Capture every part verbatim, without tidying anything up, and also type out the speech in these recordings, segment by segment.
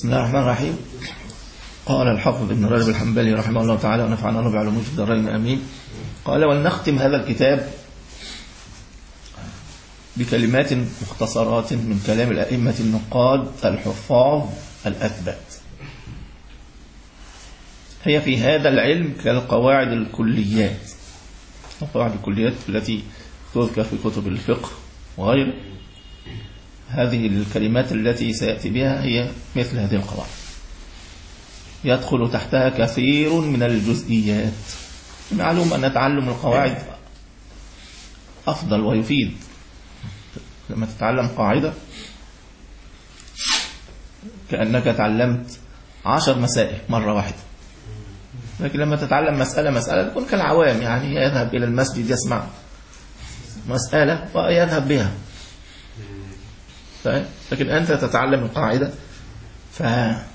بسم الله الرحمن الرحيم. قال الحافظ ابن رجب الحنبلي رحمه الله تعالى ونفعنا الله بعلومه في الدارين آمين. قال: ولنختم هذا الكتاب بكلمات مختصرات من كلام الأئمة النقاد الحفاظ الأثبات، هي في هذا العلم كالقواعد الكليات، القواعد الكليات التي تذكر في كتب الفقه وغيره. هذه الكلمات التي سيأتي بها هي مثل هذه القواعد، يدخل تحتها كثير من الجزئيات. معلوم أن تعلم القواعد أفضل ويفيد. لما تتعلم قاعدة كأنك تعلمت عشر مسائل مرة واحدة، لكن لما تتعلم مسألة مسألة تكون كالعوام، يعني يذهب إلى المسجد يسمع مسألة ويذهب بها، لكن أنت تتعلم القاعدة ف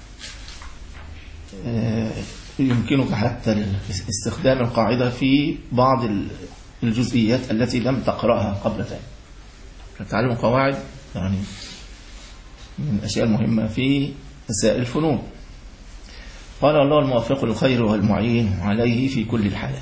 يمكنك حتى استخدام القاعدة في بعض الجزئيات التي لم تقرأها قبل ذلك. تعلم القواعد يعني من الأشياء المهمة في مسائل الفنون. قال: الله الموفق للخير والمعين عليه في كل الحالات.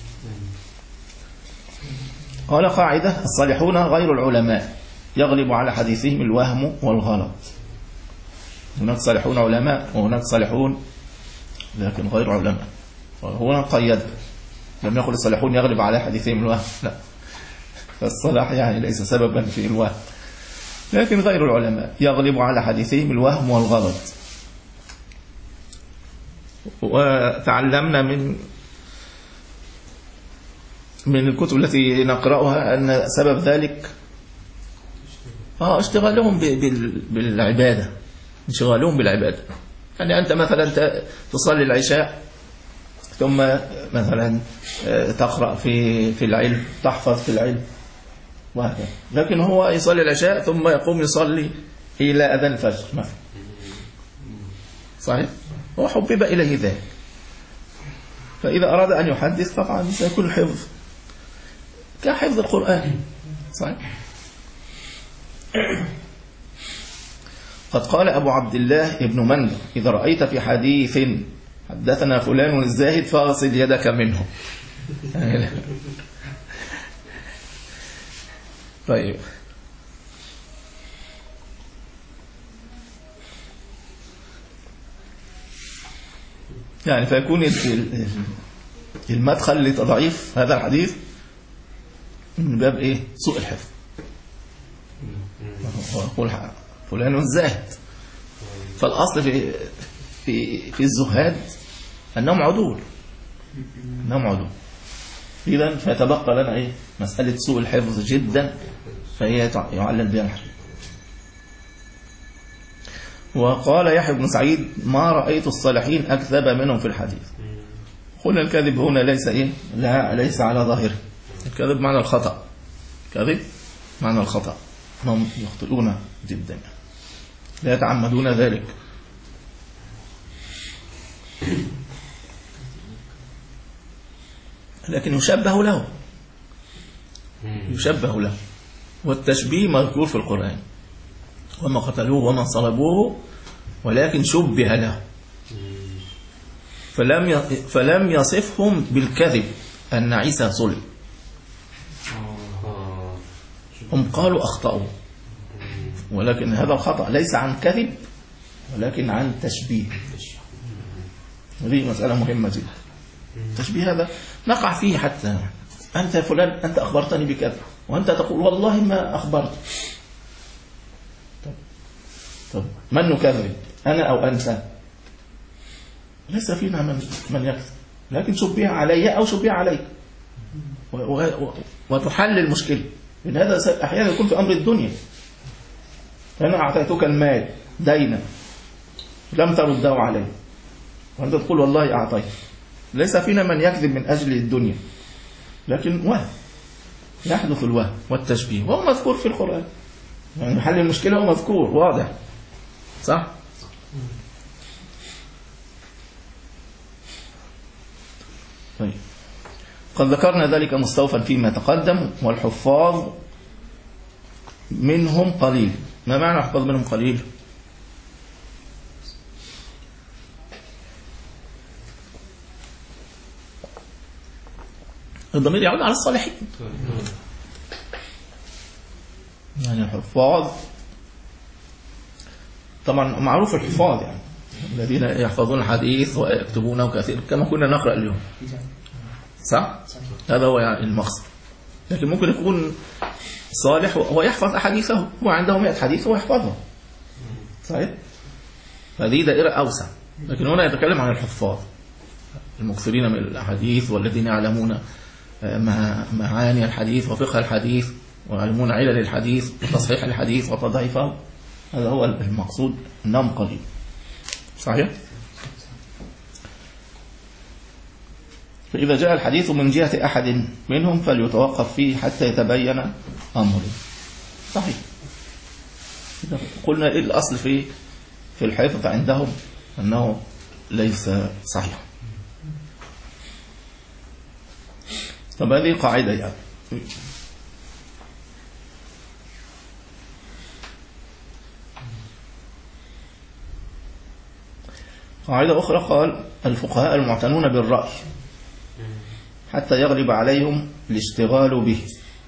قال: قاعدة: الصالحون غير العلماء يغلب على حديثهم الوهم والغلط. هناك صالحون علماء وهناك صالحون لكن غير علماء. هنا قيد، لم يقل الصالحون يغلب على حديثهم الوهم، لا، فالصلاح يعني ليس سببا في الوهم، لكن غير العلماء يغلب على حديثهم الوهم والغلط. وتعلمنا من من الكتب التي نقرأها أن سبب ذلك اه اشتغالهم بالعبادة، انشغالهم بالعبادة. يعني أنت مثلا تصلي العشاء ثم مثلا تقرأ في في العلم، تحفظ في العلم وهكذا، لكن هو يصلي العشاء ثم يقوم يصلي إلى أذان الفجر مثلا، صحيح؟ هو حبب إليه ذلك، فإذا أراد أن يحدث طبعا سيكون حفظ كحفظ القرآن، صحيح؟ قد قال أبو عبد الله ابن منذر: إذا رأيت في حديث حدثنا فلان الزاهد فاغسل يدك منه. طيب، يعني فيكون المدخل لتضعيف هذا الحديث من باب إيه؟ سوء الحفظ. ويقول فلان الزاهد، فالأصل في في في الزهاد أنهم عدول، أنهم عدول. إذن فيتبقى لنا إيه؟ مسألة سوء الحفظ جدا، فهي يعلل بها الحديث. وقال يحيى بن سعيد: ما رأيت الصالحين أكذب منهم في الحديث. قلنا الكذب هنا ليس إيه؟ لا، ليس على ظاهره. الكذب معنى الخطأ، كذب معنى الخطأ، هم يخطئون جدا، لا يتعمدون ذلك. لكن يشبه له، يشبه له، والتشبيه مذكور في القرآن: وما قتلوه وما صلبوه ولكن شبه له. فلم فلم يصفهم بالكذب أن عيسى صلب، هم قالوا أخطأوا، ولكن هذا الخطأ ليس عن كذب ولكن عن تشبيه. هذه مسألة مهمة جدا. التشبيه هذا نقع فيه، حتى أنت فلان أنت أخبرتني بكذا وأنت تقول والله ما أخبرت. طب, طب من نكذب، أنا أو أنت؟ ليس فينا من, من يكذب، لكن شبه علي أو شبه عليك، وتحل المشكلة. لأن هذا أحيانا يكون في أمر الدنيا. فأنا أعطيتك المال دينا لم ترده علي وأنت تقول والله أعطيت. ليس فينا من يكذب من أجل الدنيا، لكن وهم، يحدث الوهم والتشبيه، وهو مذكور في القرآن. يعني حل المشكلة هو مذكور واضح، صح؟ طيب، قد ذكرنا ذلك مستوفا فيما تقدم. والحفاظ منهم قليل. ما معنى حفاظ منهم قليل؟ الضمير يعود على الصالحين، يعني الحفاظ طبعا معروف الحفاظ يعني الذين يحفظون الحديث ويكتبونه كثير كما كنا نقرأ اليوم، صح؟ هذا هو يعني المقصد. لكن ممكن يكون صالح ويحفظ أحاديثه وعنده مئة حديث ويحفظه، صحيح؟ فهذه دائرة أوسع. لكن هنا يتكلم عن الحفاظ المكثرين من الأحاديث والذين يعلمون معاني الحديث وفقه الحديث ويعلمون علل الحديث وتصحيح الحديث وتضعيفه. هذا هو المقصود، النوم قليل، صحيح؟ فإذا جاء الحديث من جهة أحد منهم فليتوقف فيه حتى يتبين أمره، صحيح. قلنا إيه الأصل في في الحفظ عندهم؟ أنه ليس صحيح. طب هذه قاعدة يعني. قاعدة أخرى قال الفقهاء المعتنون بالرأي حتى يغلب عليهم الاشتغال به.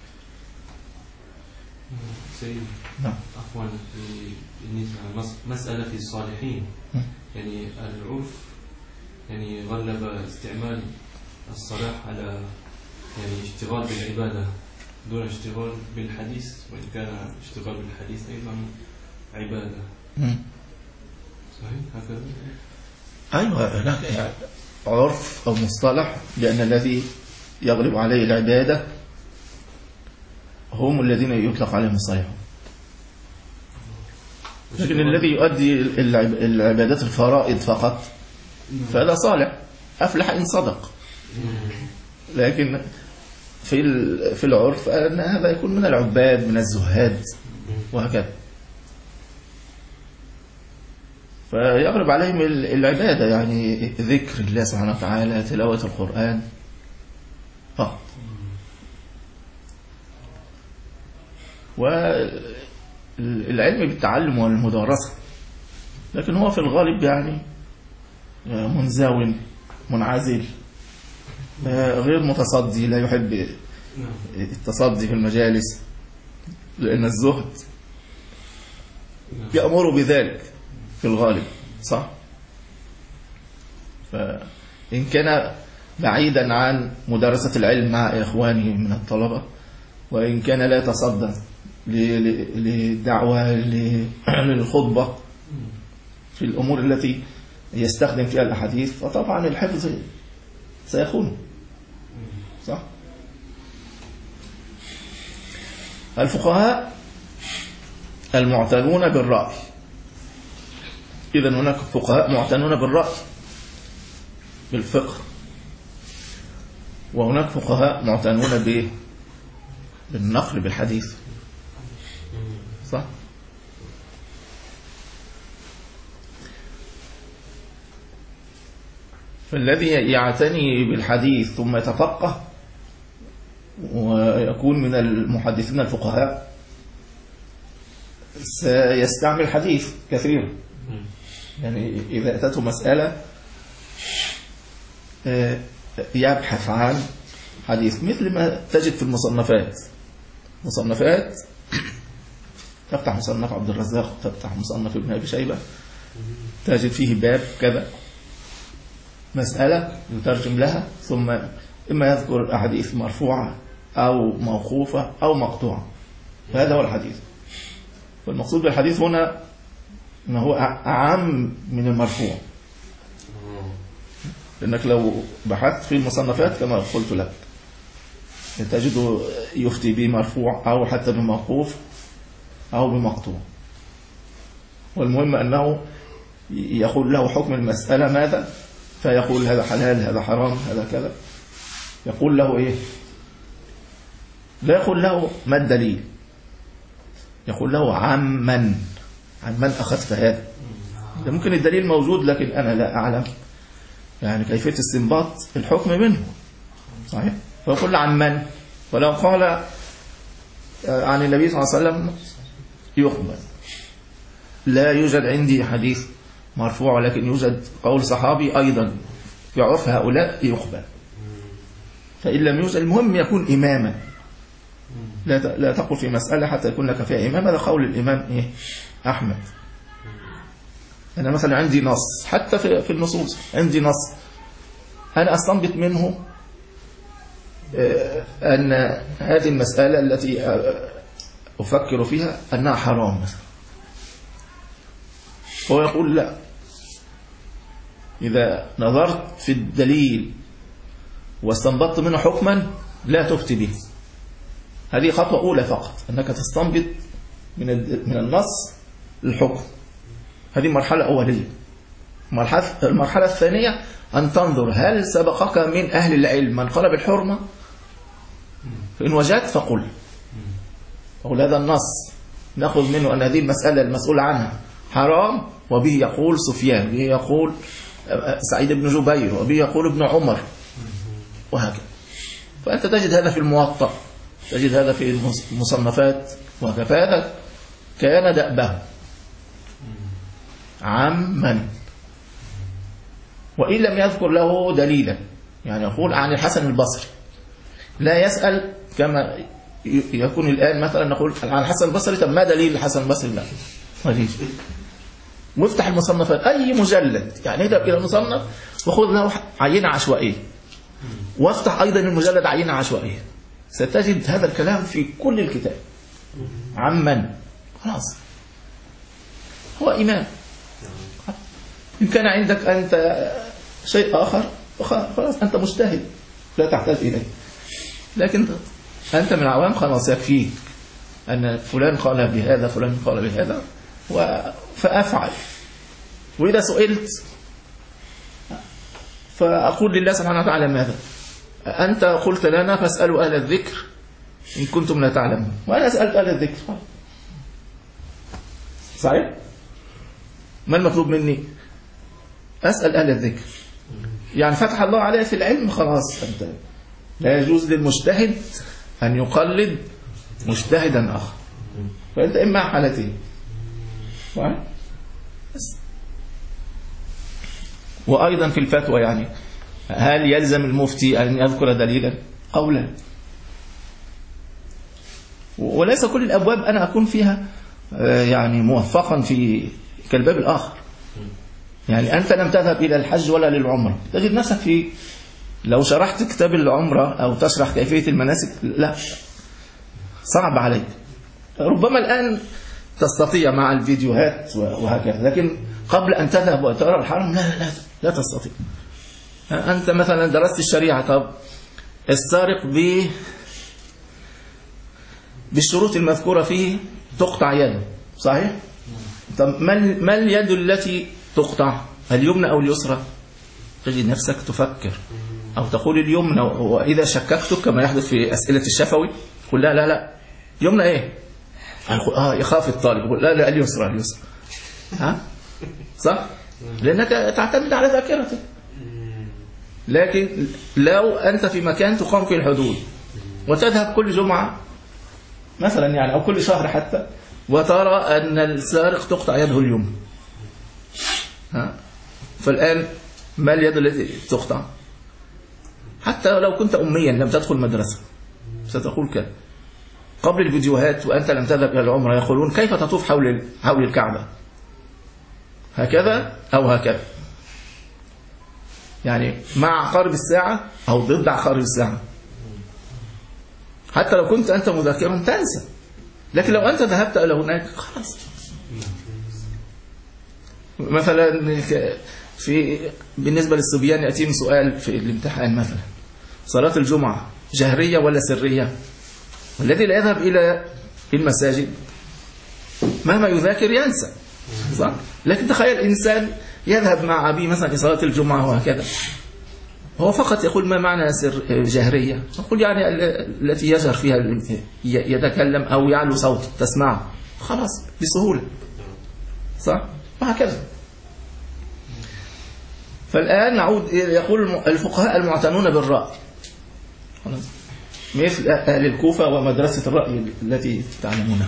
سيد نعم عفوا، بالنسبة مسألة في الصالحين يعني العرف يعني غلب استعمال الصلاح على يعني اشتغال بالعبادة دون اشتغال بالحديث، وإن كان اشتغال بالحديث أيضا عبادة. صحيح هكذا؟ أيوة، هناك يعني عرف أو مصطلح بأن الذي يغلب عليه العبادة هم الذين يطلق عليهم الصالحون. لكن الذي يؤدي العبادات الفرائض فقط فهذا صالح، أفلح إن صدق. لكن في في العرف أن هذا يكون من العباد من الزهاد وهكذا، فيغلب عليهم العبادة يعني ذكر الله سبحانه وتعالى، تلاوة القرآن فقط. والعلم بالتعلم والمدارسة، لكن هو في الغالب يعني منزوي منعزل غير متصدي، لا يحب التصدي في المجالس لأن الزهد يأمر بذلك في الغالب، صح؟ فإن كان بعيدا عن مدارسة العلم مع إخوانه من الطلبة، وإن كان لا يتصدى للدعوة للخطبة في الأمور التي يستخدم فيها الأحاديث، فطبعا الحفظ سيخون، صح؟ الفقهاء المعتنون بالرأي، إذن هناك فقهاء معتنون بالرأي بالفقه، وهناك فقهاء معتنون بالنقل بالحديث، صح؟ فالذي يعتني بالحديث ثم يتفقه ويكون من المحدثين الفقهاء سيستعمل حديث كثيرا، يعني إذا أتته مسألة يبحث عن حديث، مثل ما تجد في المصنفات. مصنفات تفتح مصنف عبد الرزاق، تفتح مصنف ابن أبي شيبة، تجد فيه باب كذا مسألة يترجم لها، ثم إما يذكر أحاديث مرفوعة أو موقوفة أو مقطوعة، فهذا هو الحديث. والمقصود بالحديث هنا أنه أعم من المرفوع، لأنك لو بحثت في المصنفات كما قلت لك تجد يفتي بمرفوع أو حتى بموقوف أو بمقطوع، والمهم أنه يقول له حكم المسألة ماذا، فيقول هذا حلال هذا حرام هذا كذا، يقول له إيه، لا يقول له ما الدليل، يقول له عمن عن من أخذت هذا. ممكن الدليل موجود لكن أنا لا أعلم يعني كيفية استنباط الحكم منه، صحيح؟ فيقول عن من، ولو قال عن النبي صلى الله عليه وسلم يقبل. لا يوجد عندي حديث مرفوع، ولكن يوجد قول صحابي أيضا في عرف هؤلاء يقبل. فإن لم يوجد المهم يكون إماما. لا لا تقل في مسألة حتى يكون لك فيها إمام. هذا قول الإمام إيه؟ أحمد. أنا مثلا عندي نص، حتى في في النصوص عندي نص أنا أستنبط منه أن هذه المسألة التي أفكر فيها أنها حرام مثلا، هو يقول لا، إذا نظرت في الدليل واستنبطت منه حكما لا تفتي به. هذه خطوة أولى فقط، أنك تستنبط من من النص الحكم. هذه مرحلة أولية. المرحلة الثانية أن تنظر هل سبقك من أهل العلم من قال بالحرمة، فإن وجدت فقل أقول هذا النص نأخذ منه أن هذه المسألة المسؤول عنها حرام، وبه يقول سفيان، وبه يقول سعيد بن جبير، وبه يقول ابن عمر، وهكذا. فأنت تجد هذا في الموطأ، تجد هذا في المصنفات، وهكذا. فهذا كان دأبه عمن، وإن لم يذكر له دليلا. يعني يقول عن الحسن البصري، لا يسأل كما يكون الآن مثلا نقول عن الحسن البصري، طب ما دليل الحسن البصري؟ لا ماليش. وافتح المصنفات أي مجلد، يعني اذهب إلى المصنف وخذ له عينة عشوائية، وافتح أيضا المجلد عينة عشوائية، ستجد هذا الكلام في كل الكتاب. عمن خلاص هو إمام. إن كان عندك أنت شيء آخر خلاص أنت مجتهد لا تحتاج إليه، لكن أنت من العوام خلاص يكفيك أن فلان قال بهذا فلان قال بهذا فأفعل. وإذا سئلت فأقول لله سبحانه وتعالى ماذا؟ أنت قلت لنا فاسألوا أهل الذكر إن كنتم لا تعلمون، وأنا سألت أهل الذكر. صحيح؟ ما المطلوب مني؟ أسأل أهل الذكر. يعني فتح الله عليه في العلم خلاص. أنت لا يجوز للمجتهد أن يقلد مجتهدا آخر، فأنت إما حالتين. وأيضا في الفتوى، يعني هل يلزم المفتي أن يذكر دليلا؟ قولا. وليس كل الأبواب أنا أكون فيها يعني موفقا في كالباب الآخر. يعني أنت لم تذهب إلى الحج ولا للعمرة، تجد نفسك في لو شرحت كتاب العمرة أو تشرح كيفية المناسك لا، صعب عليك. ربما الآن تستطيع مع الفيديوهات وهكذا، لكن قبل أن تذهب وترى الحرم لا لا لا تستطيع. أنت مثلا درست الشريعة، طب السارق ب بالشروط المذكورة فيه تقطع يده، صحيح؟ طب ما اليد التي تقطع؟ اليمنى أو اليسرى؟ تجد نفسك تفكر أو تقول اليمنى، وإذا شككتك كما يحدث في أسئلة الشفوي قل لا لا لا يمنى إيه؟ آه يخاف الطالب يقول لا لا اليسرى اليسرى. ها؟ صح؟ لأنك تعتمد على ذاكرتك. لكن لو أنت في مكان تقام فيه الحدود وتذهب كل جمعة مثلا يعني أو كل شهر حتى وترى أن السارق تقطع يده اليمنى، ها؟ فالآن ما اليد التي تقطع؟ حتى لو كنت أميا لم تدخل مدرسة ستقول كذا. قبل الفيديوهات وأنت لم تذهب إلى العمرة يقولون كيف تطوف حول حول الكعبة؟ هكذا أو هكذا، يعني مع عقارب الساعة أو ضد عقارب الساعة. حتى لو كنت أنت مذاكرا تنسى، لكن لو أنت ذهبت إلى هناك خلاص. مثلا في بالنسبة للصبيان يأتيهم سؤال في الامتحان مثلا صلاة الجمعة جهرية ولا سرية؟ والذي لا يذهب إلى المساجد مهما يذاكر ينسى، صح؟ لكن تخيل إنسان يذهب مع أبيه مثلا في صلاة الجمعة وهكذا، هو فقط يقول ما معنى سر جهرية؟ يقول يعني التي يجهر فيها يتكلم أو يعلو صوت تسمعه، خلاص بسهولة، صح؟ وهكذا. فالآن نعود يقول الفقهاء المعتنون بالرأي مثل أهل الكوفة ومدرسة الرأي التي تعلمونها،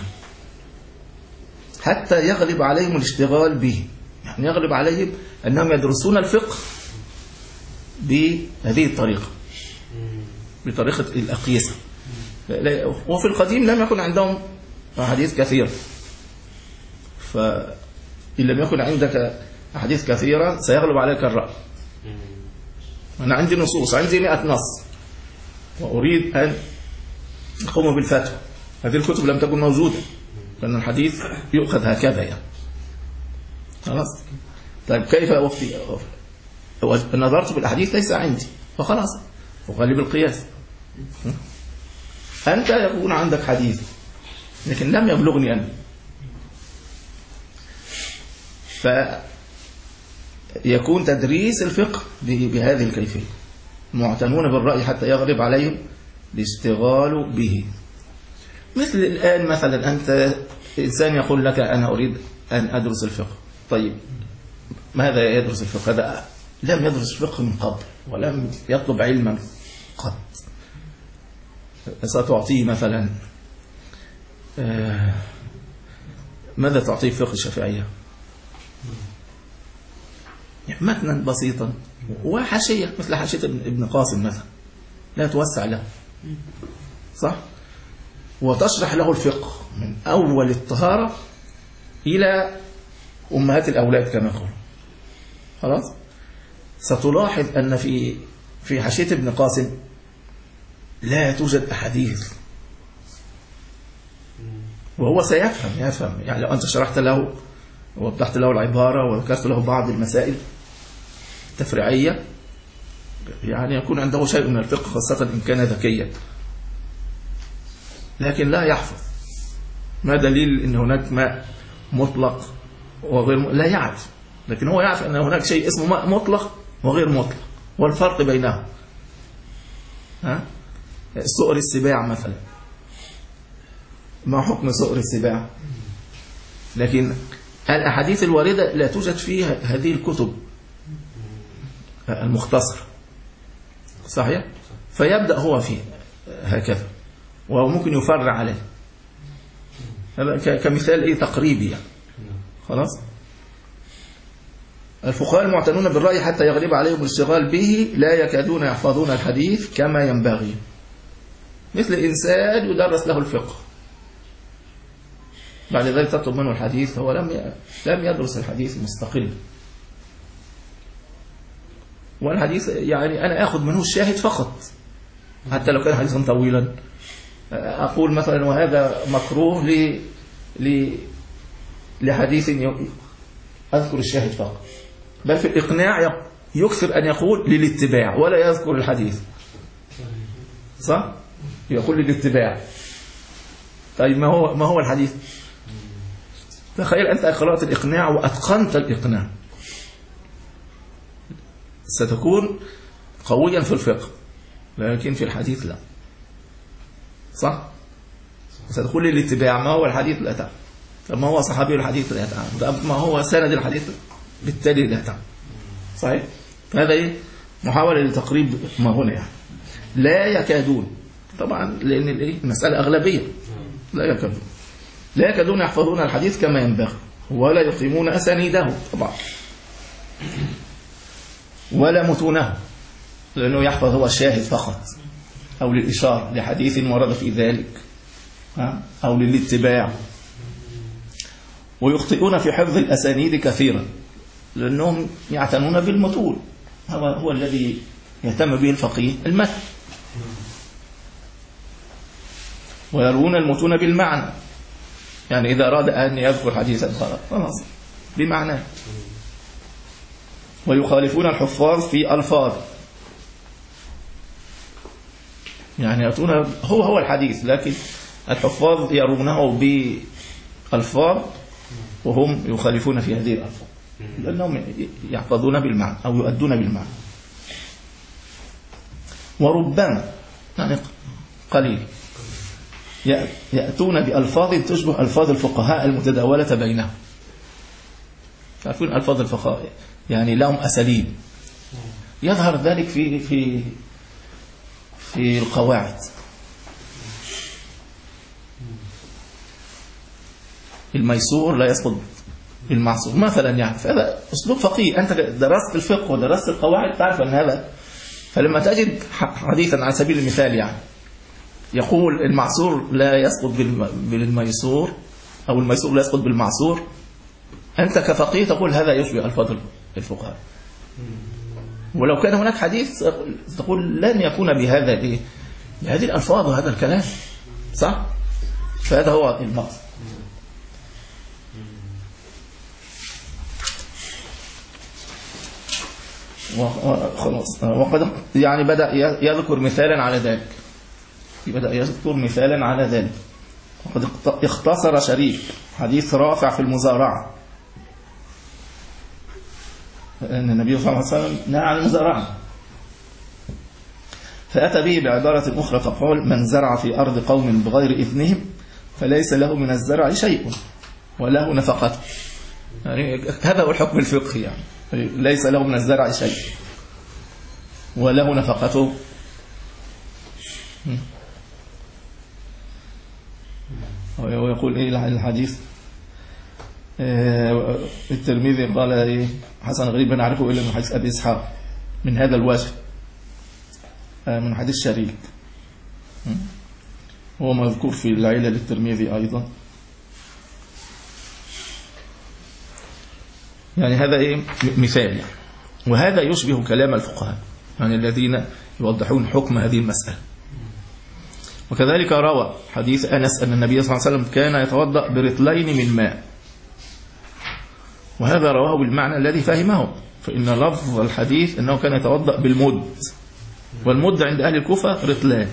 حتى يغلب عليهم الاشتغال به، يعني يغلب عليهم أنهم يدرسون الفقه بهذه الطريقة. بطريقة الأقيسة. وفي القديم لم يكن عندهم أحاديث كثيرة، فإن لم يكن عندك أحاديث كثيرة سيغلب عليك الرأي. أنا عندي نصوص، عندي مئة نص وأريد أن أقوم بالفتوى، هذه الكتب لم تكن موجودة لأن الحديث يؤخذ هكذا يعني. خلاص. طيب كيف وقتي نظرت بالأحاديث ليس عندي فخلاص أغلب القياس. أنت يكون عندك حديث لكن لم يبلغني أنا، فيكون تدريس الفقه بهذه الكيفية. معتنون بالرأي حتى يغلب عليهم الاشتغال به. مثل الآن مثلا أنت إنسان يقول لك أنا أريد أن أدرس الفقه. طيب ماذا يدرس الفقه؟ هذا لم يدرس الفقه من قبل ولم يطلب علما قط. ستعطيه مثلا ماذا تعطيه فقه الشافعية؟ متنا بسيطا وحاشية مثل حاشية ابن قاسم مثلا لا توسع له، صح؟ وتشرح له الفقه من أول الطهارة إلى أمهات الأولاد كما يقول. خلاص. ستلاحظ أن في في حاشية ابن قاسم لا توجد أحاديث، وهو سيفهم يفهم يعني لو أنت شرحت له ووضحت له العبارة وذكرت له بعض المسائل التفريعية يعني يكون عنده شيء من الفقه خاصة إن كان ذكيا، لكن لا يحفظ. ما دليل أن هناك ماء مطلق وغير م... لا يعرف، لكن هو يعرف أن هناك شيء اسمه ماء مطلق وغير مطلق والفرق بينهم. ها؟ سؤر السباع مثلا، ما حكم سؤر السباع؟ لكن الأحاديث الواردة لا توجد فيها هذه الكتب المختصرة، صحيح؟ فيبدأ هو فيه هكذا وممكن يفرع عليه. هذا كمثال ايه تقريبي يعني. خلاص. الفقهاء المعتنون بالرأي حتى يغلب عليهم الاشتغال به لا يكادون يحفظون الحديث كما ينبغي. مثل إنسان يدرس له الفقه بعد ذلك تطلب منه الحديث، هو لم لم يدرس الحديث مستقل، والحديث يعني أنا أخذ منه الشاهد فقط حتى لو كان حديثا طويلا. أقول مثلا وهذا مكروه ل... ل... لحديث أذكر الشاهد فقط، بل في الإقناع يكثر أن يقول للاتباع ولا يذكر الحديث، صح؟ يقول للاتباع. طيب ما هو ما هو الحديث؟ تخيل أنت قرأت الإقناع وأتقنت الإقناع، ستكون قويا في الفقه، لكن في الحديث لا، صح؟ ستقول لي الاتباع، ما هو الحديث؟ لا تعلم. طب ما هو صحابي الحديث؟ لا تعلم. طب ما هو سند الحديث؟ بالتالي لا تعلم. صحيح؟ فهذا ايه؟ محاولة لتقريب ما هنا يعني. لا يكادون، طبعا لأن الايه؟ المسألة أغلبية. لا يكادون لا يكادون يحفظون الحديث كما ينبغي ولا يقيمون أسانيده طبعا ولا متونه، لأنه يحفظ هو الشاهد فقط أو للإشارة لحديث ورد في ذلك أو للاتباع. ويخطئون في حفظ الأسانيد كثيرا لأنهم يعتنون بالمتون، هو هو الذي يهتم به الفقيه المتن، ويروون المتون بالمعنى، يعني إذا أراد أن يذكر حديثا خلاص بمعنى. ويخالفون الحفاظ في ألفاظ، يعني يأتون هو هو الحديث لكن الحفاظ يرونه بألفاظ وهم يخالفون في هذه الألفاظ لأنهم يحفظون بالمعنى أو يؤدون بالمعنى. وربما يعني قليل يأتون بألفاظ تشبه ألفاظ الفقهاء المتداولة بينهم. تعرفون ألفاظ الفقهاء يعني لهم أساليب، يظهر ذلك في في في القواعد. الميسور لا يسقط بالمعصور مثلا، يعني فهذا أسلوب فقيه. أنت درست الفقه ودرست القواعد تعرف أن هذا فلما تجد حديثا على سبيل المثال يعني يقول المعصور لا يسقط بالميسور أو الميسور لا يسقط بالمعصور، أنت كفقيه تقول هذا يشبه ألفاظ الفقهاء. ولو كان هناك حديث تقول لن يكون بهذا الايه، بهذه الألفاظ وهذا الكلام، صح؟ فهذا هو المقصد. وخلاص وقد يعني بدأ يذكر مثالا على ذلك، بدأ يذكر مثالا على ذلك. وقد اختصر شريك حديث رافع في المزارعة، أن النبي صلى الله عليه وسلم نهى عن المزارعة، فأتى به بعبارة أخرى تقول من زرع في أرض قوم بغير إذنهم فليس له من الزرع شيء وله نفقته. يعني هذا هو الحكم الفقهي، يعني ليس له من الزرع شيء وله نفقته. ويقول إيه الحديث، الترمذي قال إيه حسن غريب نعرفه إلا من حديث أبي إسحاق من هذا الوجه، من حديث شريك، هو مذكور في العلة للترمذي أيضا. يعني هذا إيه مثال، وهذا يشبه كلام الفقهاء يعني الذين يوضحون حكم هذه المسألة. وكذلك روى حديث أنس أن النبي صلى الله عليه وسلم كان يتوضأ برطلين من ماء، وهذا رواه بالمعنى الذي فهمه، فإن لفظ الحديث أنه كان يتوضأ بالمد، والمد عند أهل الكوفة رطلان.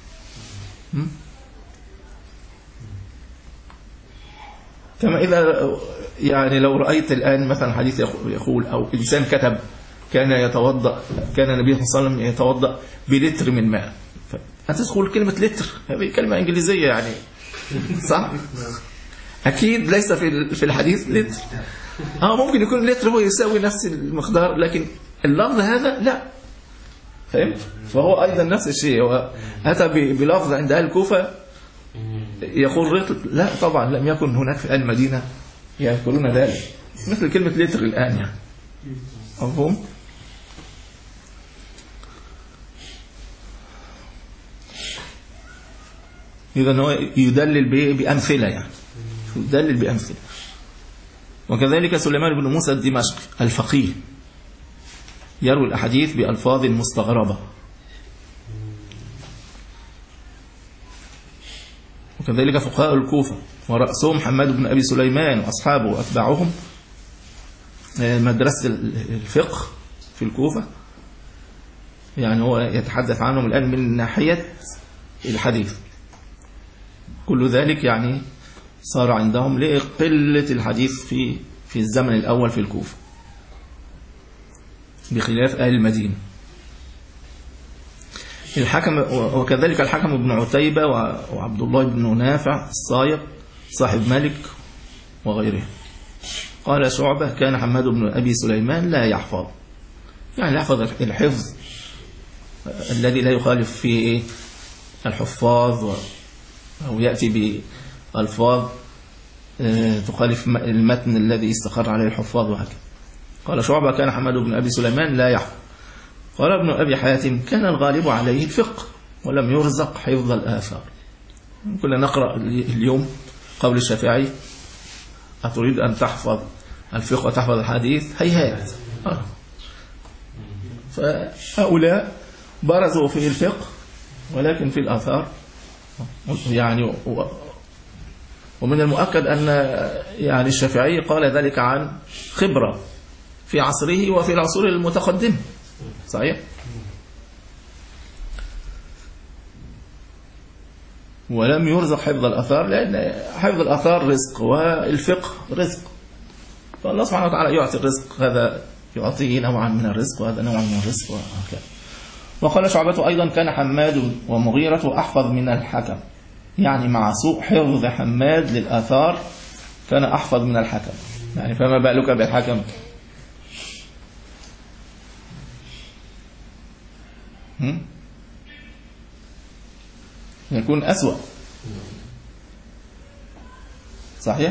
كما إذا يعني لو رأيت الآن مثلا حديث يقول أو إنسان كتب كان يتوضأ كان النبي صلى الله عليه وسلم يتوضأ بلتر من ماء، أنت تقول كلمة لتر هذه كلمة إنجليزية يعني، صح؟ أكيد ليس في في الحديث لتر. اه ممكن يكون لتر هو يساوي نفس المقدار، لكن اللفظ هذا لا، فهمت؟ فهو أيضا نفس الشيء، هو أتى بلفظ عند أهل الكوفة يقول رطل، لا طبعا لم يكن هناك في أهل المدينة يأكلون ذلك، مثل كلمة لتر الآن يعني، مفهوم؟ إذا هو يدلل بأمثلة يعني، يدلل بأمثلة. وكذلك سليمان بن موسى الدمشقي الفقيه يروي الأحاديث بألفاظ مستغربة. وكذلك فقهاء الكوفة ورأسهم حماد بن أبي سليمان وأصحابه وأتباعهم مدرسة الفقه في الكوفة، يعني هو يتحدث عنهم الآن من ناحية الحديث. كل ذلك يعني صار عندهم لقلة الحديث في في الزمن الأول في الكوفة بخلاف أهل المدينة. الحكم وكذلك الحكم بن عتيبة وعبد الله بن نافع الصايغ صاحب مالك وغيره. قال شعبة كان حماد بن أبي سليمان لا يحفظ، يعني لا يحفظ الحفظ الذي لا يخالف فيه الحفاظ أو يأتي بألفاظ تخالف المتن الذي استقر عليه الحفاظ وهكذا. قال شعبة كان حماد بن أبي سليمان لا يحفظ. قال ابن أبي حاتم كان الغالب عليه الفقه ولم يرزق حفظ الآثار. كنا نقرأ اليوم قول الشافعي أتريد أن تحفظ الفقه وتحفظ الحديث؟ هيهات. آه. فهؤلاء برزوا في الفقه ولكن في الآثار يعني، ومن المؤكد أن يعني الشافعي قال ذلك عن خبرة في عصره وفي العصور المتقدمة، صحيح؟ ولم يرزق حفظ الآثار لأن حفظ الآثار رزق والفقه رزق، فالله سبحانه وتعالى يعطي الرزق، هذا يعطيه نوعا من الرزق وهذا نوعا من الرزق وهكذا. وقال شعبة أيضا كان حماد ومغيرة أحفظ من الحكم، يعني مع سوء حفظ حماد للآثار كان أحفظ من الحكم، يعني فما بالك بالحكم؟ هم؟ يكون أسوأ، صحيح؟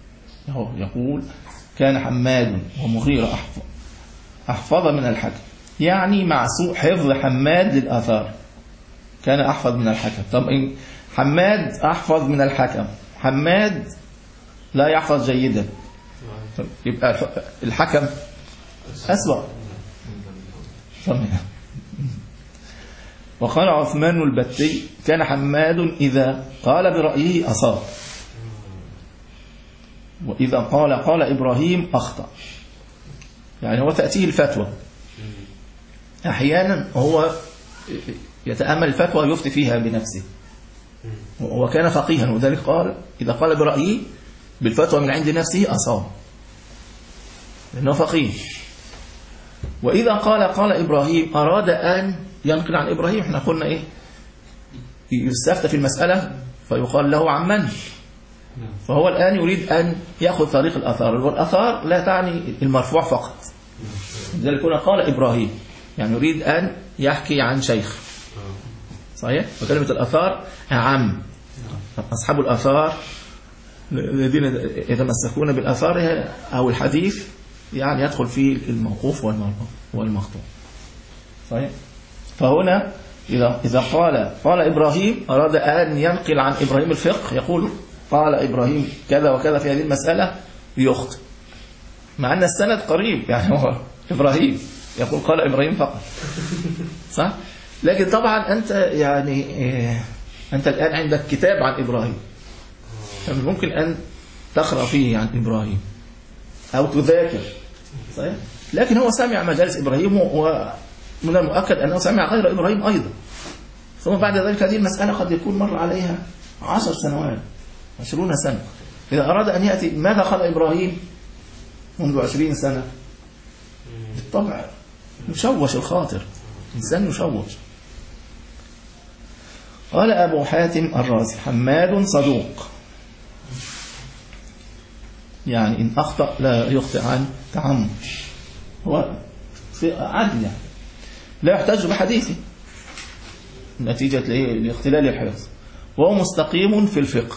يقول كان حماد ومغيرة أحفظ أحفظ من الحكم، يعني مع سوء حفظ حماد للآثار كان أحفظ من الحكم. طب إن حماد أحفظ من الحكم، حماد لا يحفظ جيدا، يبقى الحكم أسوأ. وقال عثمان البتي كان حماد إذا قال برأيه أصاب، وإذا قال قال إبراهيم أخطأ. يعني هو تأتيه الفتوى أحيانا هو يتأمل الفتوى ويفتي فيها بنفسه، وكان فقيها، وذلك قال إذا قال برأيه بالفتوى من عند نفسه أصاب، لأنه فقيه. وإذا قال قال إبراهيم أراد أن ينقل عن إبراهيم، احنا قلنا إيه، يستفتى في المسألة فيقال له عن من، فهو الآن يريد أن يأخذ طريق الأثار، والأثار لا تعني المرفوع فقط، لذلك هنا قال إبراهيم يعني يريد أن يحكي عن شيخ، صحيح؟ وكلمة الأثار أعم، أصحاب الأثار الذين يتمسكون بالأثار أو الحديث يعني يدخل فيه الموقوف والمقطوع، صحيح؟ فهنا إذا إذا قال قال إبراهيم أراد أن ينقل عن إبراهيم الفقه، يقول قال إبراهيم كذا وكذا في هذه المسألة، يخطئ مع أن السند قريب، يعني هو إبراهيم يقول قال إبراهيم فقط، صح؟ لكن طبعا أنت يعني أنت الآن عندك كتاب عن إبراهيم، ممكن أن تقرأ فيه عن إبراهيم أو تذاكر، صحيح؟ لكن هو سمع مجالس إبراهيم، ومن المؤكد أنه سمع غير إبراهيم أيضا، ثم بعد ذلك هذه المسألة قد يكون مر عليها عشر سنوات عشرون سنة. إذا أراد أن يأتي ماذا قال إبراهيم منذ عشرين سنة، بالطبع يشوش الخاطر، إنسان يشوش. قال أبو حاتم الرازي حماد صدوق، يعني إن أخطأ لا يخطئ عن تعمد، هو عدل يعني لا يحتج بحديثه نتيجة لاختلال الحفظ، وهو مستقيم في الفقه،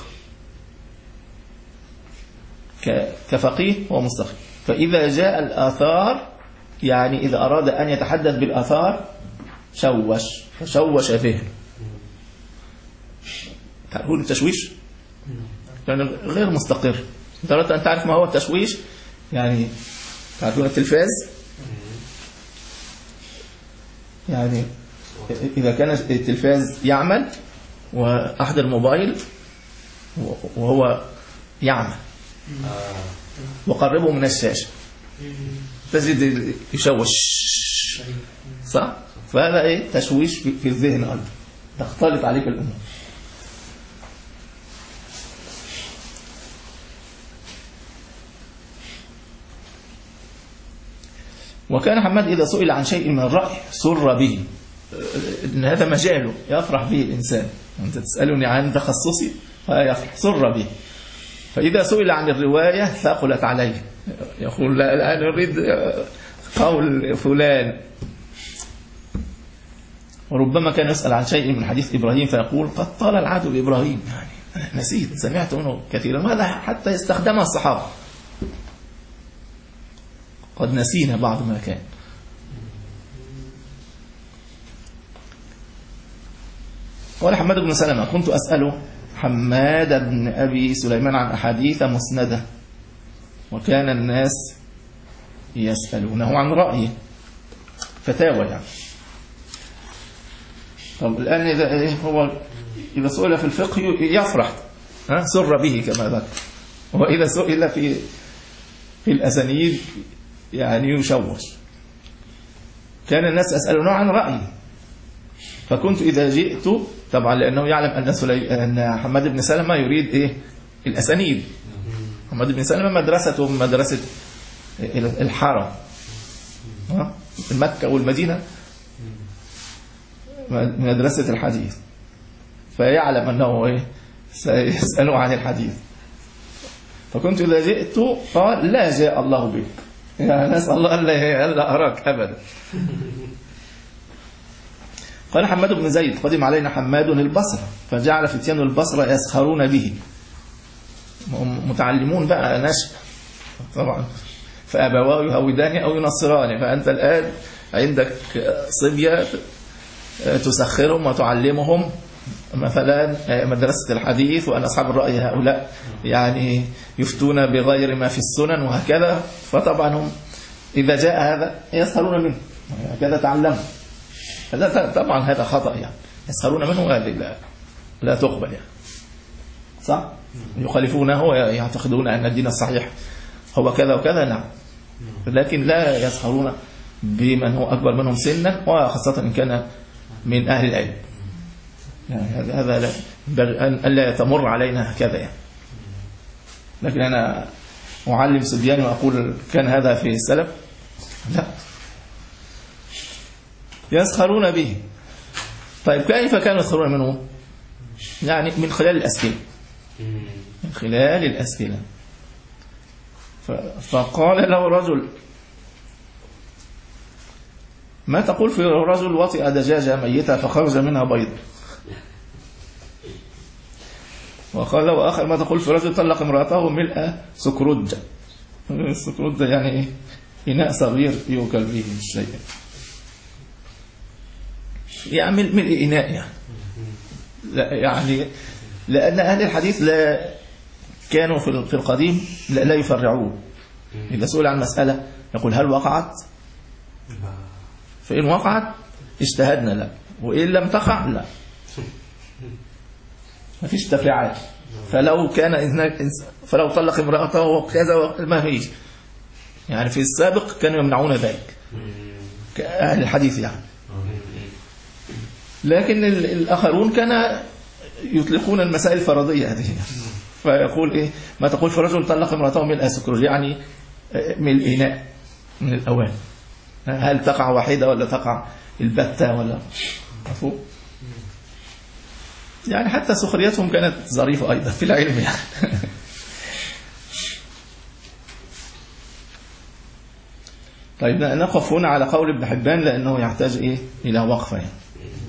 كفقيه هو مستقيم. فإذا جاء الآثار يعني إذا أراد أن يتحدث بالآثار شوش فشوش فيه. تعرفون التشويش يعني غير مستقر. إذا أردت أن تعرف ما هو التشويش يعني تعرفون التلفاز، يعني إذا كان التلفاز يعمل وأحد الموبايل وهو يعمل وقربه من الشاشة تجد يشوش، صح؟ فهذا إيه تشويش في الذهن أيضا، تختلط عليك الأمور. وكان حماد إذا سئل عن شيء من الرأي سر به، إن هذا مجاله يفرح به الإنسان، أنت تسألني عن تخصصي فيفرح سر به. فإذا سئل عن الرواية ثقلت عليه، يقول لا الآن أريد قول فلان. وربما كان يسأل عن شيء من حديث إبراهيم فيقول قد طال العهد بإبراهيم، يعني أنا نسيت سمعت منه كثيرا، وهذا حتى يستخدمها الصحابة، قد نسينا بعض ما كان. قال حماد بن سلمة كنت أسأله حماد بن أبي سليمان عن أحاديث مسندة، وكان الناس يسألونه عن رأيه، فتاوى يعني. طب الآن إذا هو إذا سئل في الفقه يفرح، ها سر به كما ذكر، وإذا سئل في في الأسانيد يعني يشوش. كان الناس يسألونه عن رأيه، فكنت إذا جئت طبعا لأنه يعلم أن سلي... أن حماد بن سلمة يريد إيه الأسانيد. حماد بن سلمة مدرسته مدرسة الحرم، مكة والمدينة مدرسة الحديث، فيعلم أنه إيه سيسأله عن الحديث. فكنت إذا جئت قال لا جاء الله بك، يعني نسأل الله ألا أراك أبدا. قال حماد بن زيد قدم علينا حماد البصرة فجعل فتيان البصرة يسخرون به، متعلمون بقى نشأ طبعا، فأبواه يهوداني أو ينصراني، فأنت الآن عندك صبية تسخرهم وتعلمهم مثلا مدرسة الحديث، وأن أصحاب الرأي هؤلاء يعني يفتون بغير ما في السنن وهكذا، فطبعا هم إذا جاء هذا يسخرون منه، هكذا تعلموا. هذا طبعا هذا خطأ يعني، يسخرون منه هذه لا, لا تقبل يعني، صح؟ يخالفونه ويعتقدون أن الدين الصحيح هو كذا وكذا، نعم، لكن لا يسخرون بمن هو أكبر منهم سنا، وخاصة إن كان من أهل العلم. يعني هذا لا أن لا تمر علينا هكذا يعني. لكن أنا أعلم صبياني وأقول كان هذا في السلف، لا، يسخرون به. طيب كيف كانوا يسخرون منه؟ يعني من خلال الأسئلة، من خلال الأسئلة. فقال له رجل: ما تقول في رجل وطئ دجاجة ميتة فخرج منها بيض؟ وقال له آخر: ما تقول في رجل طلق امرأته ملء سكرجة؟ السكرجة يعني إيه؟ إناء صغير يؤكل به الشيء، يعني ملء إناء يعني. لا يعني لأن أهل الحديث لا كانوا في القديم لا يفرعون. إذا سئل عن مسألة يقول: هل وقعت؟ فإن وقعت اجتهدنا، لا، وإن لم تقع لا، ما فيش تفريعات. فلو كان فلو طلق امرأته كذا ما فيش يعني. في السابق كانوا يمنعون ذلك كأهل الحديث يعني، لكن الآخرون كان يطلقون المسائل الفرضية هذه. فيقول إيه: ما تقول في رجل طلق امرأته ملء سكرج، يعني ملء إناء من الأوان، هل تقع واحدة ولا تقع البتة ولا مفهوم؟ يعني حتى سخريتهم كانت ظريفة أيضا في العلم يعني. طيب نقف هنا على قول ابن حبان لأنه يحتاج إيه إلى وقفة يعني.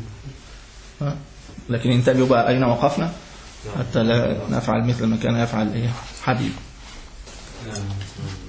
لكن انتبهوا بقى أين وقفنا حتى لا نفعل مثل ما كان يفعل إيه حبيب.